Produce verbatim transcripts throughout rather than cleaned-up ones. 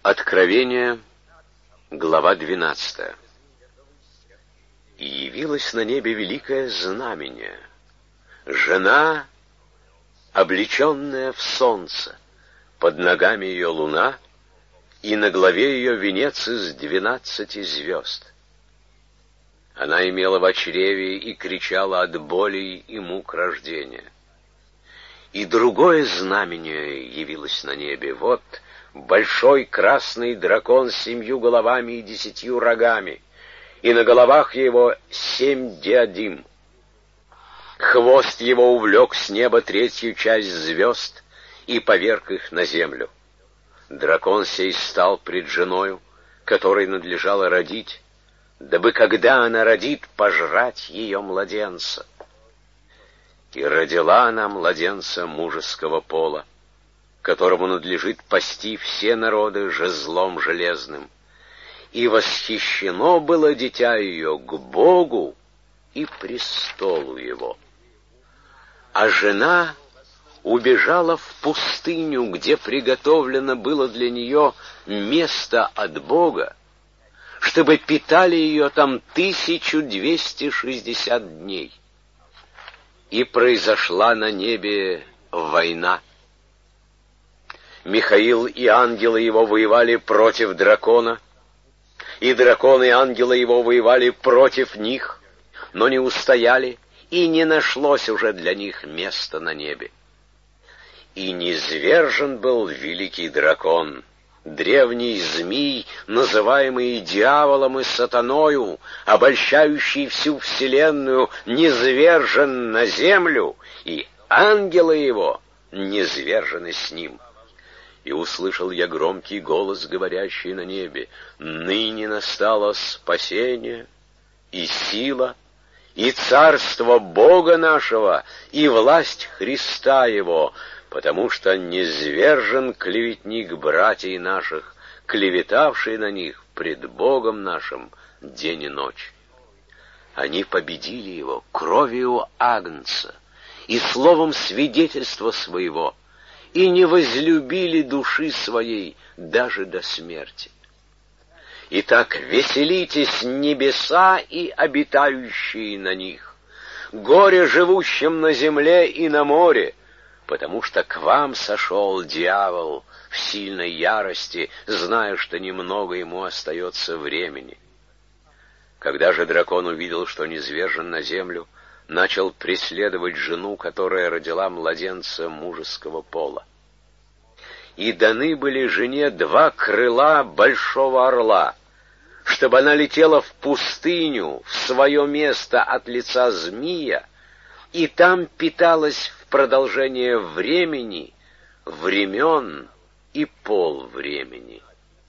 Откровение, глава двенадцатая. И явилось на небе великое знамение. Жена, облеченная в солнце, под ногами ее луна, и на голове ее венец из двенадцати звезд. Она имела в чреве и кричала от боли и мук рождения. И другое знамение явилось на небе. Вот большой красный дракон с семью головами и десятью рогами, и на головах его семь диадим. Хвост его увлек с неба третью часть звезд и поверг их на землю. Дракон сей стал пред женою, которой надлежало родить, дабы, когда она родит, пожрать ее младенца. И родила она младенца мужеского пола, которому надлежит пасти все народы жезлом железным. И восхищено было дитя ее к Богу и престолу его. А жена убежала в пустыню, где приготовлено было для нее место от Бога, чтобы питали ее там тысячу двести шестьдесят дней. И произошла на небе война. Михаил и ангелы его воевали против дракона, и драконы и ангелы его воевали против них, но не устояли, и не нашлось уже для них места на небе. И низвержен был великий дракон, древний змий, называемый дьяволом и сатаною, обольщающий всю вселенную, низвержен на землю, и ангелы его низвержены с ним. И услышал я громкий голос, говорящий на небе: «Ныне настало спасение, и сила, и царство Бога нашего, и власть Христа Его, потому что низвержен клеветник братьев наших, клеветавший на них пред Богом нашим день и ночь. Они победили его кровью агнца и словом свидетельства своего, и не возлюбили души своей даже до смерти. Итак, веселитесь небеса и обитающие на них, горе живущим на земле и на море, потому что к вам сошел дьявол в сильной ярости, зная, что немного ему остается времени». Когда же дракон увидел, что низвержен на землю, начал преследовать жену, которая родила младенца мужеского пола. И даны были жене два крыла большого орла, чтобы она летела в пустыню, в свое место от лица змия, и там питалась в продолжение времени, времен и полвремени.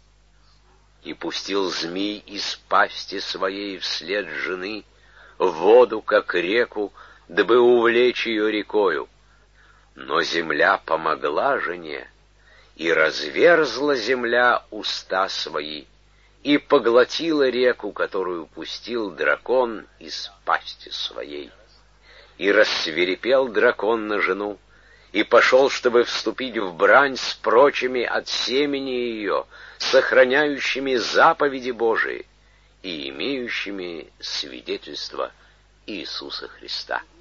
И пустил змей из пасти своей вслед жены воду, как реку, дабы увлечь ее рекою. Но земля помогла жене, и разверзла земля уста свои, и поглотила реку, которую пустил дракон из пасти своей. И рассвирепел дракон на жену, и пошел, чтобы вступить в брань с прочими от семени ее, сохраняющими заповеди Божии и имеющими свидетельство Иисуса Христа.